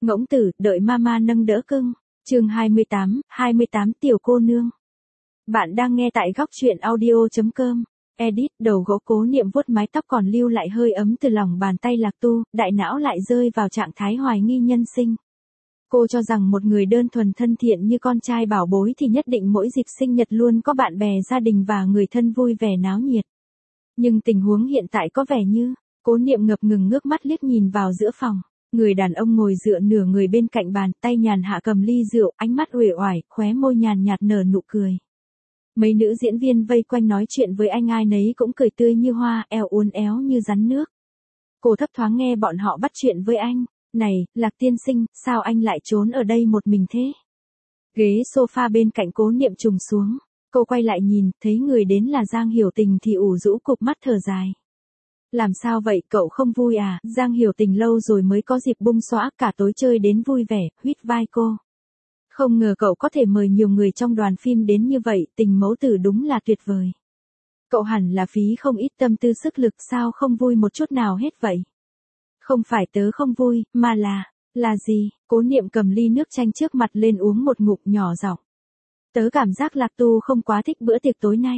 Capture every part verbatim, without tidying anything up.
Ngỗng tử, đợi mama nâng đỡ cưng. Chương hai mươi tám, hai mươi tám tiểu cô nương. Bạn đang nghe tại góc truyện audio chấm com. Edit, đầu gỗ Cố Niệm vuốt mái tóc còn lưu lại hơi ấm từ lòng bàn tay Lạc Tu, đại não lại rơi vào trạng thái hoài nghi nhân sinh. Cô cho rằng một người đơn thuần thân thiện như con trai bảo bối thì nhất định mỗi dịp sinh nhật luôn có bạn bè gia đình và người thân vui vẻ náo nhiệt. Nhưng tình huống hiện tại có vẻ như, Cố Niệm ngập ngừng ngước mắt liếc nhìn vào giữa phòng. Người đàn ông ngồi dựa nửa người bên cạnh bàn, tay nhàn hạ cầm ly rượu, ánh mắt uể oải, khóe môi nhàn nhạt nở nụ cười. Mấy nữ diễn viên vây quanh nói chuyện với anh, ai nấy cũng cười tươi như hoa, eo uốn éo như rắn nước. Cô thấp thoáng nghe bọn họ bắt chuyện với anh. Này, Lạc tiên sinh, sao anh lại trốn ở đây một mình thế? Ghế sofa bên cạnh Cố Niệm trùng xuống. Cô quay lại nhìn, thấy người đến là Giang Hiểu Tình thì ủ rũ cụp mắt thở dài. Làm sao vậy, cậu không vui à? Giang Hiểu Tình lâu rồi mới có dịp bung xõa, cả tối chơi đến vui vẻ, huýt vai cô. Không ngờ cậu có thể mời nhiều người trong đoàn phim đến như vậy, tình mẫu tử đúng là tuyệt vời. Cậu hẳn là phí không ít tâm tư sức lực, sao không vui một chút nào hết vậy? Không phải tớ không vui, mà là, là gì? Cố Niệm cầm ly nước chanh trước mặt lên uống một ngụm nhỏ giọng. Tớ cảm giác Lạc Tu không quá thích bữa tiệc tối nay.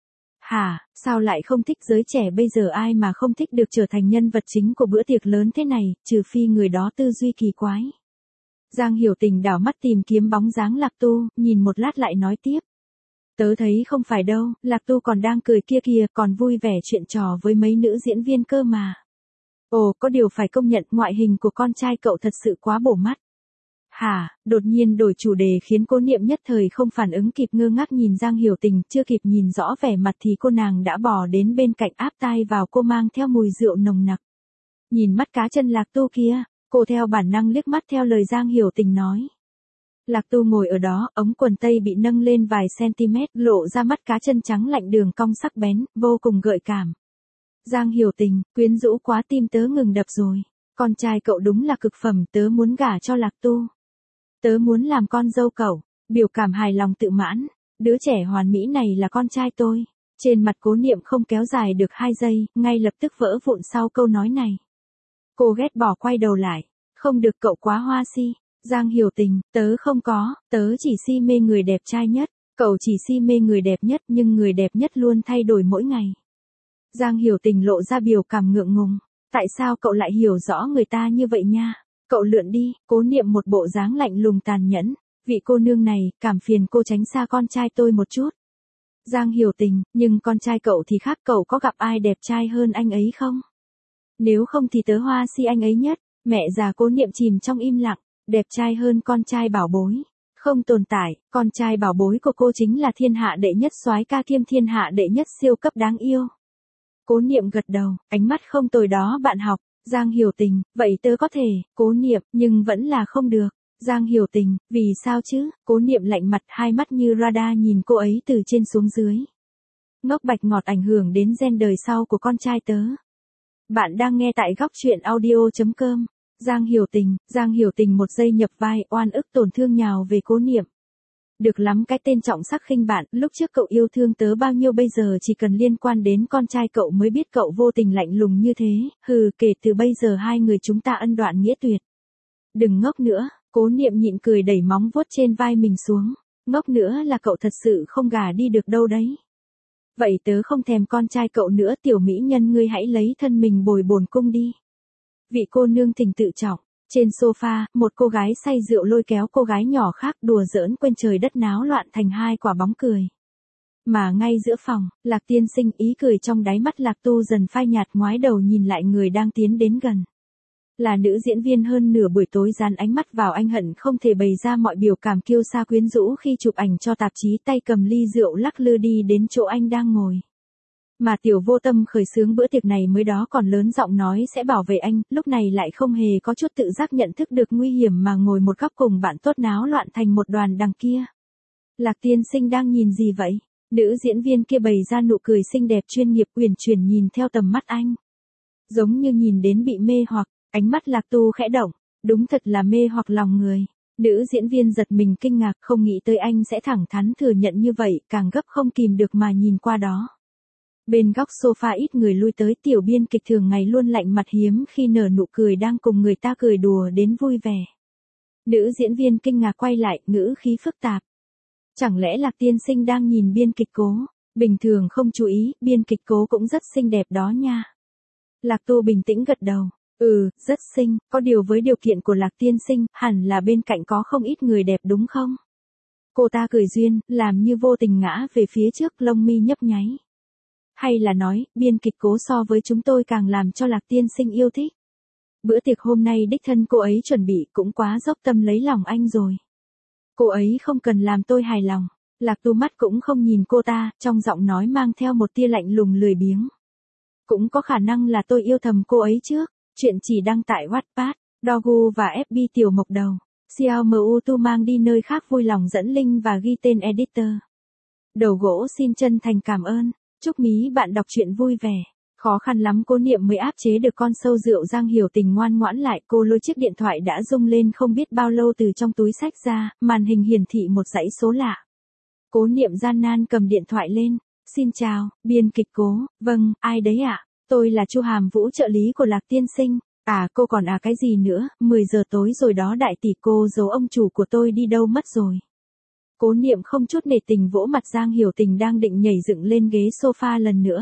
Hả, sao lại không thích? Giới trẻ bây giờ ai mà không thích được trở thành nhân vật chính của bữa tiệc lớn thế này, trừ phi người đó tư duy kỳ quái. Giang Hiểu Tình đảo mắt tìm kiếm bóng dáng Lạc Tu, nhìn một lát lại nói tiếp. Tớ thấy không phải đâu, Lạc Tu còn đang cười kia kìa, còn vui vẻ chuyện trò với mấy nữ diễn viên cơ mà. Ồ, có điều phải công nhận ngoại hình của con trai cậu thật sự quá bổ mắt. Hả, đột nhiên đổi chủ đề khiến Cố Niệm nhất thời không phản ứng kịp, ngơ ngác nhìn Giang Hiểu Tình, chưa kịp nhìn rõ vẻ mặt thì cô nàng đã bò đến bên cạnh áp tai vào cô mang theo mùi rượu nồng nặc. Nhìn mắt cá chân Lạc Tu kia, cô theo bản năng liếc mắt theo lời Giang Hiểu Tình nói. Lạc Tu ngồi ở đó, ống quần tây bị nâng lên vài cm, lộ ra mắt cá chân trắng lạnh đường cong sắc bén, vô cùng gợi cảm. Giang Hiểu Tình, quyến rũ quá, tim tớ ngừng đập rồi. Con trai cậu đúng là cực phẩm, tớ muốn gả cho Lạc Tu. Tớ muốn làm con dâu cậu. Biểu cảm hài lòng tự mãn. Đứa trẻ hoàn mỹ này là con trai tôi. Trên mặt Cố Niệm không kéo dài được hai giây, ngay lập tức vỡ vụn sau câu nói này. Cô ghét bỏ quay đầu lại. Không được, cậu quá hoa si. Giang Hiểu Tình, tớ không có, tớ chỉ si mê người đẹp trai nhất. Cậu chỉ si mê người đẹp nhất, nhưng người đẹp nhất luôn thay đổi mỗi ngày. Giang Hiểu Tình lộ ra biểu cảm ngượng ngùng. Tại sao cậu lại hiểu rõ người ta như vậy nha? Cậu lượn đi. Cố Niệm một bộ dáng lạnh lùng tàn nhẫn. Vị cô nương này, cảm phiền cô tránh xa con trai tôi một chút. Giang Hiểu Tình, nhưng con trai cậu thì khác, cậu có gặp ai đẹp trai hơn anh ấy không? Nếu không thì tớ hoa si anh ấy nhất. Mẹ già. Cố Niệm chìm trong im lặng. Đẹp trai hơn con trai bảo bối. Không tồn tại, con trai bảo bối của cô chính là thiên hạ đệ nhất soái ca kiêm thiên hạ đệ nhất siêu cấp đáng yêu. Cố Niệm gật đầu, ánh mắt không tồi đó bạn học. Giang Hiểu Tình, vậy tớ có thể. Cố Niệm, nhưng vẫn là không được. Giang Hiểu Tình, vì sao chứ? Cố Niệm lạnh mặt, hai mắt như radar nhìn cô ấy từ trên xuống dưới. Ngốc bạch ngọt ảnh hưởng đến gen đời sau của con trai tớ. Bạn đang nghe tại góc truyện audio chấm com. Giang Hiểu Tình, Giang Hiểu Tình một giây nhập vai, oan ức tổn thương nhào về Cố Niệm. Được lắm, cái tên trọng sắc khinh bạn, lúc trước cậu yêu thương tớ bao nhiêu, bây giờ chỉ cần liên quan đến con trai cậu mới biết cậu vô tình lạnh lùng như thế, hừ, kể từ bây giờ hai người chúng ta ân đoạn nghĩa tuyệt. Đừng ngốc nữa. Cố Niệm nhịn cười đẩy móng vuốt trên vai mình xuống. Ngốc nữa là cậu thật sự không gả đi được đâu đấy. Vậy tớ không thèm con trai cậu nữa, tiểu mỹ nhân ngươi hãy lấy thân mình bồi bổn cung đi. Vị cô nương thỉnh tự trọng. Trên sofa, một cô gái say rượu lôi kéo cô gái nhỏ khác đùa giỡn, quên trời đất náo loạn thành hai quả bóng cười. Mà ngay giữa phòng, Lạc tiên sinh, ý cười trong đáy mắt Lạc Tu dần phai nhạt, ngoái đầu nhìn lại người đang tiến đến gần. Là nữ diễn viên, hơn nửa buổi tối dán ánh mắt vào anh, hận không thể bày ra mọi biểu cảm kiêu sa quyến rũ khi chụp ảnh cho tạp chí, tay cầm ly rượu lắc lư đi đến chỗ anh đang ngồi. Mà Tiểu Vô Tâm khởi xướng bữa tiệc này mới đó còn lớn giọng nói sẽ bảo vệ anh, lúc này lại không hề có chút tự giác nhận thức được nguy hiểm mà ngồi một góc cùng bạn tốt náo loạn thành một đoàn đằng kia. Lạc tiên sinh đang nhìn gì vậy? Nữ diễn viên kia bày ra nụ cười xinh đẹp chuyên nghiệp, uyển chuyển nhìn theo tầm mắt anh. Giống như nhìn đến bị mê hoặc, ánh mắt Lạc Tu khẽ động, đúng thật là mê hoặc lòng người. Nữ diễn viên giật mình kinh ngạc, không nghĩ tới anh sẽ thẳng thắn thừa nhận như vậy, càng gấp không kìm được mà nhìn qua đó. Bên góc sofa ít người lui tới, tiểu biên kịch thường ngày luôn lạnh mặt hiếm khi nở nụ cười đang cùng người ta cười đùa đến vui vẻ. Nữ diễn viên kinh ngạc quay lại, ngữ khí phức tạp. Chẳng lẽ Lạc tiên sinh đang nhìn biên kịch Cố? Bình thường không chú ý, biên kịch Cố cũng rất xinh đẹp đó nha. Lạc Tu bình tĩnh gật đầu. Ừ, rất xinh, có điều với điều kiện của Lạc tiên sinh, hẳn là bên cạnh có không ít người đẹp đúng không? Cô ta cười duyên, làm như vô tình ngã về phía trước, lông mi nhấp nháy. Hay là nói, biên kịch Cố so với chúng tôi càng làm cho Lạc tiên sinh yêu thích. Bữa tiệc hôm nay đích thân cô ấy chuẩn bị cũng quá dốc tâm lấy lòng anh rồi. Cô ấy không cần làm tôi hài lòng. Lạc Tu mắt cũng không nhìn cô ta, trong giọng nói mang theo một tia lạnh lùng lười biếng. Cũng có khả năng là tôi yêu thầm cô ấy trước. Chuyện chỉ đăng tại Wattpad, Dogu và ép bê tiểu mộc đầu. Xiao Mu Tu mang đi nơi khác vui lòng dẫn link và ghi tên editor. Đầu gỗ xin chân thành cảm ơn. Chúc mí bạn đọc truyện vui vẻ. Khó khăn lắm Cố Niệm mới áp chế được con sâu rượu Giang Hiểu Tình ngoan ngoãn lại. Cô lôi chiếc điện thoại đã rung lên không biết bao lâu từ trong túi xách ra, màn hình hiển thị một dãy số lạ. Cố Niệm gian nan cầm điện thoại lên. Xin chào, biên kịch Cố. Vâng, ai đấy ạ? À? Tôi là Chu Hàm Vũ, trợ lý của Lạc tiên sinh. À, cô còn à cái gì nữa, mười giờ tối rồi đó đại tỷ, cô giấu ông chủ của tôi đi đâu mất rồi. Cố Niệm không chút nể tình vỗ mặt Giang Hiểu Tình đang định nhảy dựng lên ghế sofa lần nữa.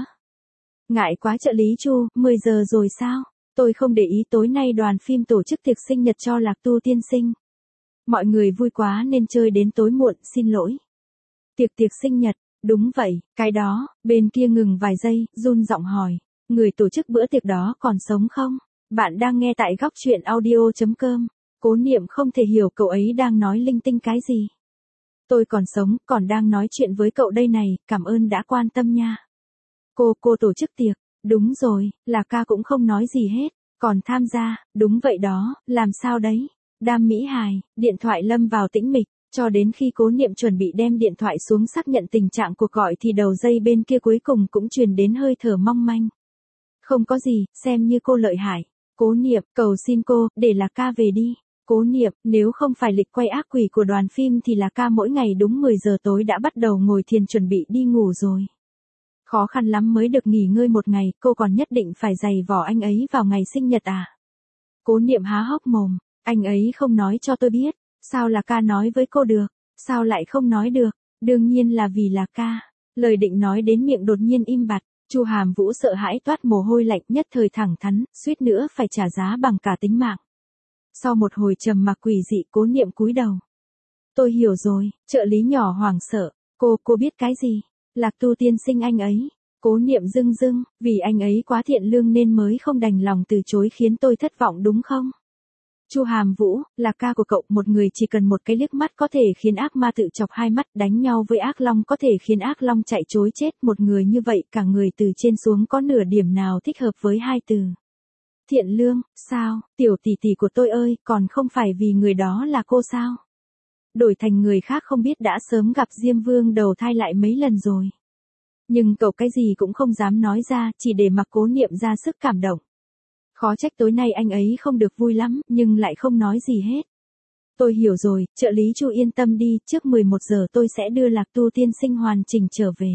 Ngại quá trợ lý Chu, mười giờ rồi sao? Tôi không để ý, tối nay đoàn phim tổ chức tiệc sinh nhật cho Lạc Tu tiên sinh. Mọi người vui quá nên chơi đến tối muộn, xin lỗi. Tiệc tiệc sinh nhật, đúng vậy, cái đó. Bên kia ngừng vài giây, run giọng hỏi. Người tổ chức bữa tiệc đó còn sống không? Bạn đang nghe tại góc truyện audio chấm com. Cố Niệm không thể hiểu cậu ấy đang nói linh tinh cái gì. Tôi còn sống, còn đang nói chuyện với cậu đây này, cảm ơn đã quan tâm nha. Cô, cô tổ chức tiệc, đúng rồi, là ca cũng không nói gì hết, còn tham gia, đúng vậy đó, làm sao đấy? Đam Mỹ Hài, điện thoại lâm vào tĩnh mịch, cho đến khi Cố Niệm chuẩn bị đem điện thoại xuống xác nhận tình trạng cuộc gọi thì đầu dây bên kia cuối cùng cũng truyền đến hơi thở mong manh. Không có gì, xem như cô lợi hại. Cố Niệm, cầu xin cô, để Lạc ca về đi. Cố Niệm, nếu không phải lịch quay ác quỷ của đoàn phim thì Lạc ca mỗi ngày đúng mười giờ tối đã bắt đầu ngồi thiền chuẩn bị đi ngủ rồi. Khó khăn lắm mới được nghỉ ngơi một ngày, cô còn nhất định phải giày vò anh ấy vào ngày sinh nhật à? Cố Niệm há hốc mồm, anh ấy không nói cho tôi biết, sao Lạc ca nói với cô được, sao lại không nói được, đương nhiên là vì Lạc ca. Lời định nói đến miệng đột nhiên im bặt. Chu Hàm Vũ sợ hãi toát mồ hôi lạnh, nhất thời thẳng thắn, suýt nữa phải trả giá bằng cả tính mạng. Sau một hồi trầm mặc quỷ dị, Cố Niệm cúi đầu. Tôi hiểu rồi, trợ lý nhỏ hoảng sợ, cô, cô biết cái gì? Lạc Tu tiên sinh anh ấy. Cố Niệm rưng rưng, vì anh ấy quá thiện lương nên mới không đành lòng từ chối khiến tôi thất vọng đúng không? Chu Hàm Vũ, là ca của cậu, một người chỉ cần một cái liếc mắt có thể khiến ác ma tự chọc hai mắt, đánh nhau với ác long có thể khiến ác long chạy trối chết, một người như vậy cả người từ trên xuống có nửa điểm nào thích hợp với hai từ. Thiện lương, sao, tiểu tỷ tỷ của tôi ơi, còn không phải vì người đó là cô sao? Đổi thành người khác không biết đã sớm gặp Diêm Vương đầu thai lại mấy lần rồi. Nhưng cậu cái gì cũng không dám nói ra, chỉ để mặc Cố Niệm ra sức cảm động. Khó trách tối nay anh ấy không được vui lắm, nhưng lại không nói gì hết. Tôi hiểu rồi, trợ lý Chu yên tâm đi, trước mười một giờ tôi sẽ đưa Lạc Tu tiên sinh hoàn chỉnh trở về.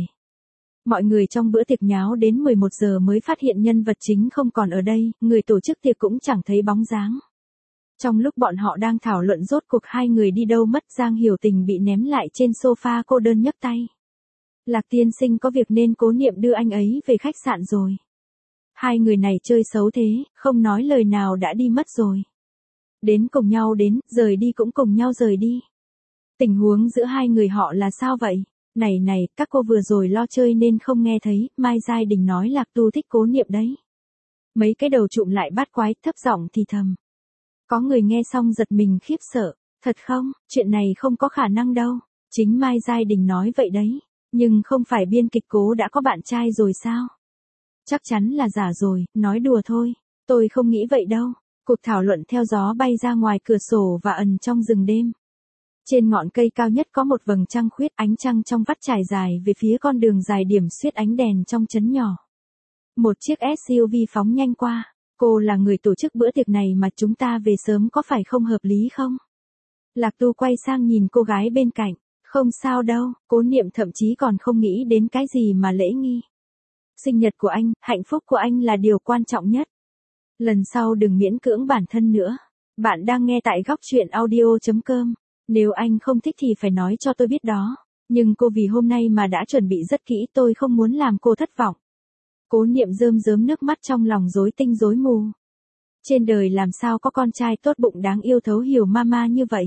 Mọi người trong bữa tiệc nháo đến mười một giờ mới phát hiện nhân vật chính không còn ở đây, người tổ chức tiệc cũng chẳng thấy bóng dáng. Trong lúc bọn họ đang thảo luận rốt cuộc hai người đi đâu mất, Giang Hiểu Tình bị ném lại trên sofa cô đơn nhấc tay. Lạc tiên sinh có việc nên Cố Niệm đưa anh ấy về khách sạn rồi. Hai người này chơi xấu thế, không nói lời nào đã đi mất rồi. Đến cùng nhau đến, rời đi cũng cùng nhau rời đi. Tình huống giữa hai người họ là sao vậy? Này này, các cô vừa rồi lo chơi nên không nghe thấy, Mai Giai Đình nói Lạc Tu thích Cố Niệm đấy. Mấy cái đầu trụm lại bát quái, thấp giọng thì thầm. Có người nghe xong giật mình khiếp sợ, thật không, chuyện này không có khả năng đâu. Chính Mai Giai Đình nói vậy đấy, nhưng không phải biên kịch Cố đã có bạn trai rồi sao? Chắc chắn là giả rồi, nói đùa thôi, tôi không nghĩ vậy đâu. Cuộc thảo luận theo gió bay ra ngoài cửa sổ và ẩn trong rừng đêm. Trên ngọn cây cao nhất có một vầng trăng khuyết, ánh trăng trong vắt trải dài về phía con đường dài điểm xuyết ánh đèn trong trấn nhỏ. Một chiếc ét u vê phóng nhanh qua. Cô là người tổ chức bữa tiệc này mà chúng ta về sớm có phải không hợp lý không? Lạc Tu quay sang nhìn cô gái bên cạnh. Không sao đâu, Cố Niệm thậm chí còn không nghĩ đến cái gì mà lễ nghi. Sinh nhật của anh, hạnh phúc của anh là điều quan trọng nhất. Lần sau đừng miễn cưỡng bản thân nữa. Bạn đang nghe tại góc chuyện audio chấm com. Nếu anh không thích thì phải nói cho tôi biết đó. Nhưng cô vì hôm nay mà đã chuẩn bị rất kỹ, tôi không muốn làm cô thất vọng. Cố Niệm rơm rớm nước mắt trong lòng rối tinh rối mù. Trên đời làm sao có con trai tốt bụng đáng yêu thấu hiểu mama như vậy.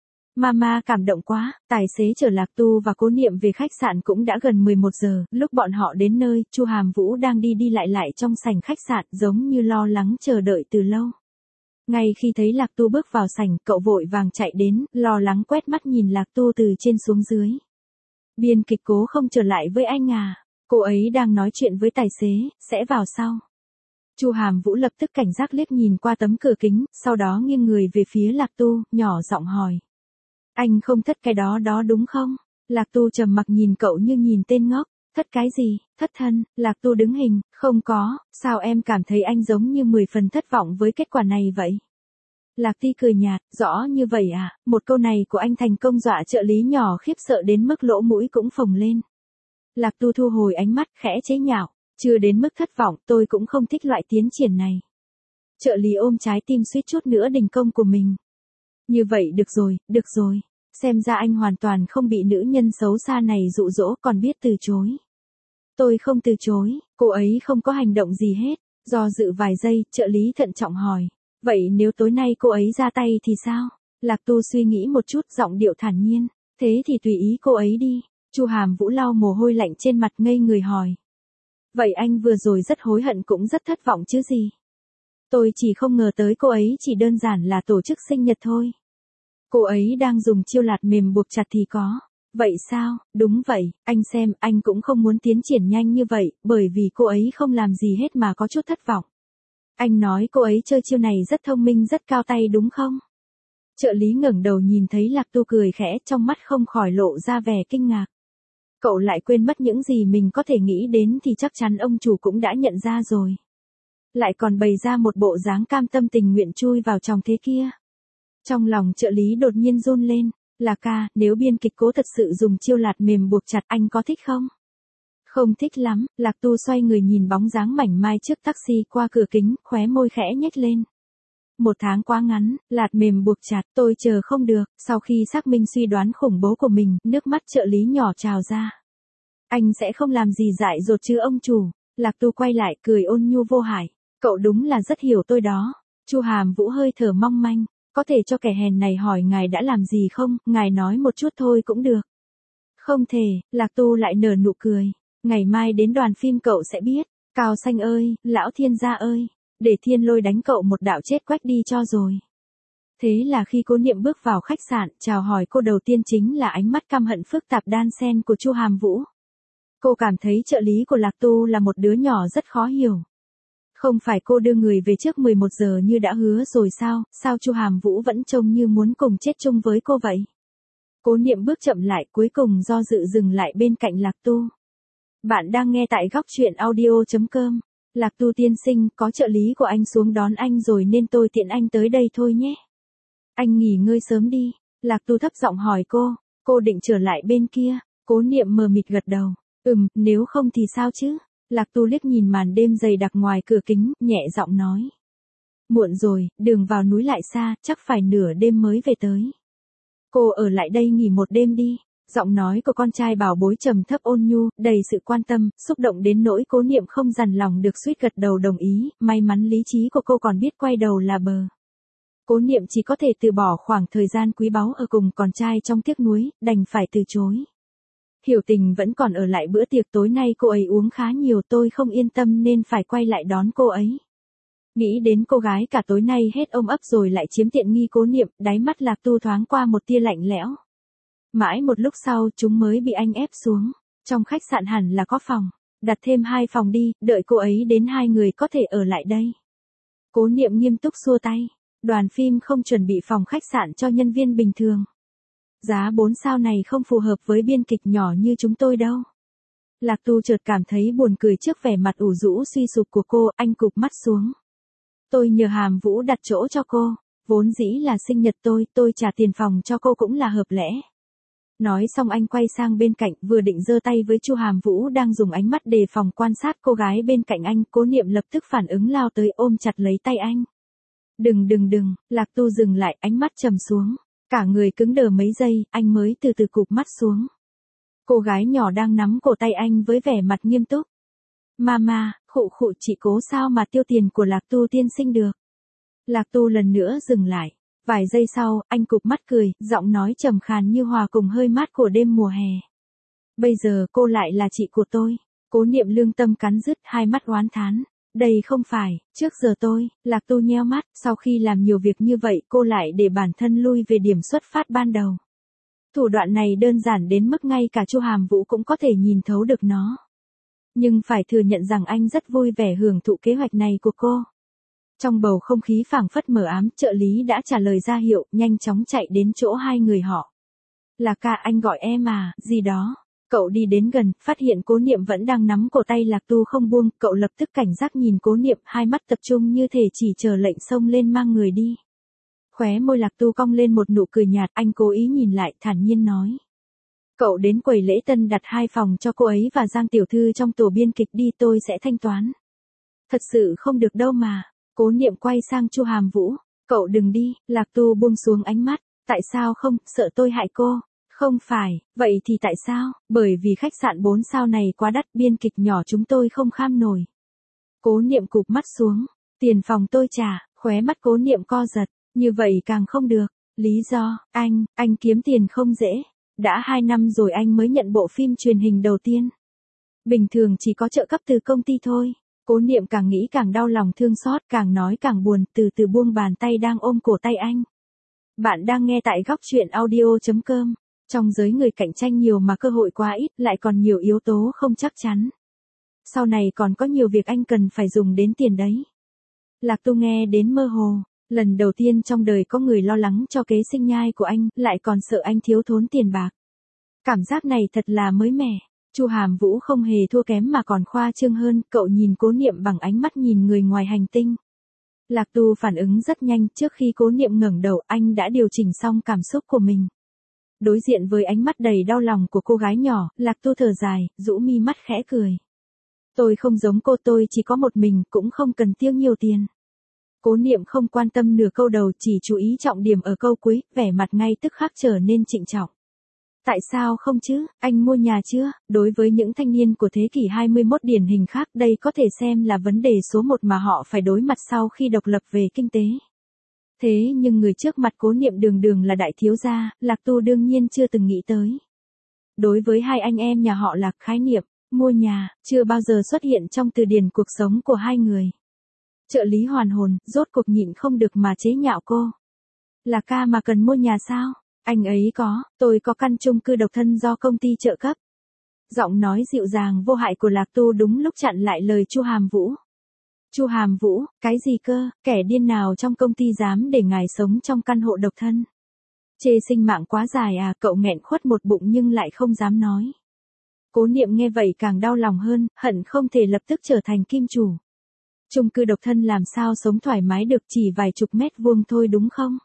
Mama cảm động quá. Tài xế chở Lạc Tu và Cố Niệm về khách sạn cũng đã gần mười một giờ. Lúc bọn họ đến nơi, Chu Hàm Vũ đang đi đi lại lại trong sảnh khách sạn, giống như lo lắng chờ đợi từ lâu. Ngay khi thấy Lạc Tu bước vào sảnh, cậu vội vàng chạy đến, lo lắng quét mắt nhìn Lạc Tu từ trên xuống dưới. Biên kịch Cố không trở lại với anh à? Cô ấy đang nói chuyện với tài xế, sẽ vào sau. Chu Hàm Vũ lập tức cảnh giác liếc nhìn qua tấm cửa kính, sau đó nghiêng người về phía Lạc Tu, nhỏ giọng hỏi. Anh không thất cái đó đó đúng không? Lạc Tu trầm mặc nhìn cậu như nhìn tên ngốc. Thất cái gì? Thất thân? Lạc Tu đứng hình, không có, sao em cảm thấy anh giống như mười phần thất vọng với kết quả này vậy? Lạc Ti cười nhạt, rõ như vậy à? Một câu này của anh thành công dọa trợ lý nhỏ khiếp sợ đến mức lỗ mũi cũng phồng lên. Lạc Tu thu hồi ánh mắt khẽ chế nhạo, chưa đến mức thất vọng, tôi cũng không thích loại tiến triển này. Trợ lý ôm trái tim suýt chút nữa đình công của mình. Như vậy được rồi, được rồi. Xem ra anh hoàn toàn không bị nữ nhân xấu xa này dụ dỗ, còn biết từ chối. Tôi không từ chối, cô ấy không có hành động gì hết. Do dự vài giây, trợ lý thận trọng hỏi. Vậy nếu tối nay cô ấy ra tay thì sao? Lạc Tu suy nghĩ một chút, giọng điệu thản nhiên. Thế thì tùy ý cô ấy đi. Chu Hàm Vũ lau mồ hôi lạnh trên mặt ngây người hỏi. Vậy anh vừa rồi rất hối hận cũng rất thất vọng chứ gì? Tôi chỉ không ngờ tới cô ấy chỉ đơn giản là tổ chức sinh nhật thôi. Cô ấy đang dùng chiêu lạt mềm buộc chặt thì có. Vậy sao? Đúng vậy, anh xem, anh cũng không muốn tiến triển nhanh như vậy, bởi vì cô ấy không làm gì hết mà có chút thất vọng. Anh nói cô ấy chơi chiêu này rất thông minh, rất cao tay đúng không? Trợ lý ngẩng đầu nhìn thấy Lạc Tu cười khẽ, trong mắt không khỏi lộ ra vẻ kinh ngạc. Cậu lại quên mất những gì mình có thể nghĩ đến thì chắc chắn ông chủ cũng đã nhận ra rồi. Lại còn bày ra một bộ dáng cam tâm tình nguyện chui vào trong thế kia. Trong lòng trợ lý đột nhiên run lên. Là ca, nếu biên kịch Cố thật sự dùng chiêu lạt mềm buộc chặt, anh có thích không? Không thích lắm. Lạc Tu xoay người nhìn bóng dáng mảnh mai trước taxi qua cửa kính, khóe môi khẽ nhếch lên. Một tháng quá ngắn, lạt mềm buộc chặt, tôi chờ không được. Sau khi xác minh suy đoán khủng bố của mình, nước mắt trợ lý nhỏ trào ra. Anh sẽ không làm gì dại dột chứ ông chủ. Lạc Tu quay lại cười ôn nhu vô hại. Cậu đúng là rất hiểu tôi đó. Chu Hàm Vũ hơi thở mong manh. Có thể cho kẻ hèn này hỏi ngài đã làm gì không, ngài nói một chút thôi cũng được. Không thể, Lạc Tu lại nở nụ cười. Ngày mai đến đoàn phim cậu sẽ biết. Cao Xanh ơi, lão thiên gia ơi, để thiên lôi đánh cậu một đạo chết quách đi cho rồi. Thế là khi Cố Niệm bước vào khách sạn, chào hỏi cô đầu tiên chính là ánh mắt căm hận phức tạp đan xen của Chu Hàm Vũ. Cô cảm thấy trợ lý của Lạc Tu là một đứa nhỏ rất khó hiểu. Không phải cô đưa người về trước mười một giờ như đã hứa rồi sao, sao Chu Hàm Vũ vẫn trông như muốn cùng chết chung với cô vậy? Cố Niệm bước chậm lại, cuối cùng do dự dừng lại bên cạnh Lạc Tu. Bạn đang nghe tại góc chuyện audio chấm com. Lạc Tu tiên sinh, có trợ lý của anh xuống đón anh rồi nên tôi tiện anh tới đây thôi nhé. Anh nghỉ ngơi sớm đi. Lạc Tu thấp giọng hỏi cô, cô định trở lại bên kia. Cố Niệm mờ mịt gật đầu. Ừm, nếu không thì sao chứ? Lạc Tu liếc nhìn màn đêm dày đặc ngoài cửa kính, nhẹ giọng nói. Muộn rồi, đường vào núi lại xa, chắc phải nửa đêm mới về tới. Cô ở lại đây nghỉ một đêm đi. Giọng nói của con trai bảo bối trầm thấp ôn nhu, đầy sự quan tâm, xúc động đến nỗi Cố Niệm không dằn lòng được suýt gật đầu đồng ý, may mắn lý trí của cô còn biết quay đầu là bờ. Cố Niệm chỉ có thể từ bỏ khoảng thời gian quý báu ở cùng con trai trong tiếc nuối, đành phải từ chối. Hiểu Tình vẫn còn ở lại bữa tiệc tối nay, cô ấy uống khá nhiều, tôi không yên tâm nên phải quay lại đón cô ấy. Nghĩ đến cô gái cả tối nay hết ôm ấp rồi lại chiếm tiện nghi Cố Niệm, đáy mắt Lạc Tu thoáng qua một tia lạnh lẽo. Mãi một lúc sau chúng mới bị anh ép xuống. Trong khách sạn hẳn là có phòng. Đặt thêm hai phòng đi, đợi cô ấy đến hai người có thể ở lại đây. Cố Niệm nghiêm túc xua tay. Đoàn phim không chuẩn bị phòng khách sạn cho nhân viên bình thường. Giá bốn sao này không phù hợp với biên kịch nhỏ như chúng tôi đâu. Lạc Tu chợt cảm thấy buồn cười trước vẻ mặt ủ rũ suy sụp của cô, anh cụp mắt xuống. Tôi nhờ Hàm Vũ đặt chỗ cho cô. Vốn dĩ là sinh nhật tôi, tôi trả tiền phòng cho cô cũng là hợp lẽ. Nói xong anh quay sang bên cạnh, vừa định giơ tay với Chu Hàm Vũ đang dùng ánh mắt đề phòng quan sát cô gái bên cạnh anh, Cố Niệm lập tức phản ứng lao tới ôm chặt lấy tay anh. Đừng đừng đừng, Lạc Tu dừng lại, ánh mắt trầm xuống. Cả người cứng đờ mấy giây, anh mới từ từ cụp mắt xuống. Cô gái nhỏ đang nắm cổ tay anh với vẻ mặt nghiêm túc. Mama, khụ khụ chị cố sao mà tiêu tiền của Lạc Tu tiên sinh được. Lạc Tu lần nữa dừng lại. Vài giây sau, anh cụp mắt cười, giọng nói trầm khàn như hòa cùng hơi mát của đêm mùa hè. Bây giờ cô lại là chị của tôi. Cố Niệm lương tâm cắn rứt, hai mắt oán thán. Đây không phải, trước giờ tôi, Lạc Tu nheo mắt, sau khi làm nhiều việc như vậy cô lại để bản thân lui về điểm xuất phát ban đầu. Thủ đoạn này đơn giản đến mức ngay cả Chu Hàm Vũ cũng có thể nhìn thấu được nó. Nhưng phải thừa nhận rằng anh rất vui vẻ hưởng thụ kế hoạch này của cô. Trong bầu không khí phảng phất mờ ám, trợ lý đã trả lời ra hiệu, nhanh chóng chạy đến chỗ hai người họ. Là ca, anh gọi em à, gì đó. Cậu đi đến gần, phát hiện Cố Niệm vẫn đang nắm cổ tay Lạc Tu không buông, cậu lập tức cảnh giác nhìn Cố Niệm, hai mắt tập trung như thể chỉ chờ lệnh xông lên mang người đi. Khóe môi Lạc Tu cong lên một nụ cười nhạt, anh cố ý nhìn lại, thản nhiên nói. Cậu đến quầy lễ tân đặt hai phòng cho cô ấy và Giang tiểu thư trong tổ biên kịch đi, tôi sẽ thanh toán. Thật sự không được đâu mà. Cố Niệm quay sang Chu Hàm Vũ. Cậu đừng đi, Lạc Tu buông xuống ánh mắt. Tại sao không, sợ tôi hại cô? Không phải, vậy thì tại sao? Bởi vì khách sạn bốn sao này quá đắt, biên kịch nhỏ chúng tôi không kham nổi. Cố Niệm cụp mắt xuống. Tiền phòng tôi trả, khóe mắt Cố Niệm co giật. Như vậy càng không được. Lý do, anh, anh kiếm tiền không dễ. Đã hai năm rồi anh mới nhận bộ phim truyền hình đầu tiên. Bình thường chỉ có trợ cấp từ công ty thôi. Cố Niệm càng nghĩ càng đau lòng thương xót, càng nói càng buồn, từ từ buông bàn tay đang ôm cổ tay anh. Bạn đang nghe tại góc truyện audio chấm com. Trong giới người cạnh tranh nhiều mà cơ hội quá ít, lại còn nhiều yếu tố không chắc chắn. Sau này còn có nhiều việc anh cần phải dùng đến tiền đấy. Lạc Tu nghe đến mơ hồ. Lần đầu tiên trong đời có người lo lắng cho kế sinh nhai của anh, lại còn sợ anh thiếu thốn tiền bạc. Cảm giác này thật là mới mẻ. Chu Hàm Vũ không hề thua kém mà còn khoa trương hơn, cậu nhìn Cố Niệm bằng ánh mắt nhìn người ngoài hành tinh. Lạc Tu phản ứng rất nhanh, trước khi Cố Niệm ngẩng đầu anh đã điều chỉnh xong cảm xúc của mình. Đối diện với ánh mắt đầy đau lòng của cô gái nhỏ, Lạc Tu thở dài, rũ mi mắt khẽ cười. Tôi không giống cô, tôi chỉ có một mình, cũng không cần tiêu nhiều tiền. Cố Niệm không quan tâm nửa câu đầu, chỉ chú ý trọng điểm ở câu cuối, vẻ mặt ngay tức khắc trở nên trịnh trọng. Tại sao không chứ, anh mua nhà chưa? Đối với những thanh niên của thế kỷ hai mươi mốt điển hình khác, đây có thể xem là vấn đề số một mà họ phải đối mặt sau khi độc lập về kinh tế. Thế nhưng người trước mặt Cố Niệm đường đường là đại thiếu gia, Lạc Tu đương nhiên chưa từng nghĩ tới. Đối với hai anh em nhà họ Lạc, khái niệm mua nhà chưa bao giờ xuất hiện trong từ điển cuộc sống của hai người. Trợ lý hoàn hồn, rốt cuộc nhịn không được mà chế nhạo cô. Là ca mà cần mua nhà sao? Anh ấy có, tôi có căn chung cư độc thân do công ty trợ cấp. Giọng nói dịu dàng vô hại của Lạc Tu đúng lúc chặn lại lời Chu Hàm Vũ. Chu Hàm Vũ, cái gì cơ, kẻ điên nào trong công ty dám để ngài sống trong căn hộ độc thân? Chê sinh mạng quá dài à, cậu nghẹn khuất một bụng nhưng lại không dám nói. Cố Niệm nghe vậy càng đau lòng hơn, hận không thể lập tức trở thành kim chủ. Chung cư độc thân làm sao sống thoải mái được, chỉ vài chục mét vuông thôi đúng không?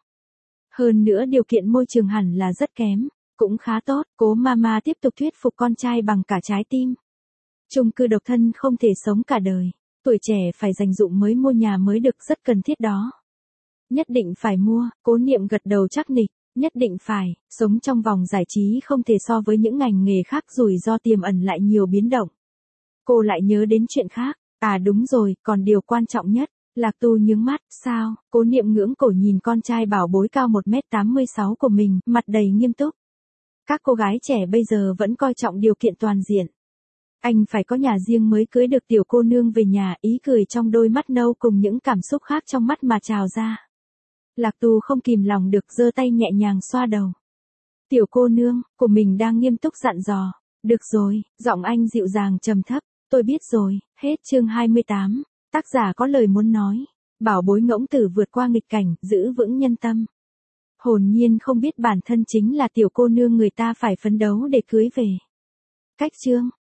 Hơn nữa điều kiện môi trường hẳn là rất kém, cũng khá tốt, Cố Mama tiếp tục thuyết phục con trai bằng cả trái tim. Chung cư độc thân không thể sống cả đời, tuổi trẻ phải dành dụm mới mua nhà mới được, rất cần thiết đó. Nhất định phải mua, Cố Niệm gật đầu chắc nịch, nhất định phải, sống trong vòng giải trí không thể so với những ngành nghề khác, rủi ro tiềm ẩn lại nhiều biến động. Cô lại nhớ đến chuyện khác. À đúng rồi, còn điều quan trọng nhất. Lạc Tu nhướng mắt, sao? Cố Niệm ngưỡng cổ nhìn con trai bảo bối cao một mét tám mươi sáu của mình, mặt đầy nghiêm túc. Các cô gái trẻ bây giờ vẫn coi trọng điều kiện toàn diện. Anh phải có nhà riêng mới cưới được tiểu cô nương về nhà, ý cười trong đôi mắt nâu cùng những cảm xúc khác trong mắt mà trào ra. Lạc Tu không kìm lòng được giơ tay nhẹ nhàng xoa đầu. Tiểu cô nương, của mình đang nghiêm túc dặn dò. Được rồi, giọng anh dịu dàng trầm thấp. Tôi biết rồi, hết chương hai mươi tám. Tác giả có lời muốn nói. Bảo bối ngỗng tử vượt qua nghịch cảnh, giữ vững nhân tâm. Hồn nhiên không biết bản thân chính là tiểu cô nương người ta phải phấn đấu để cưới về. Cách chương.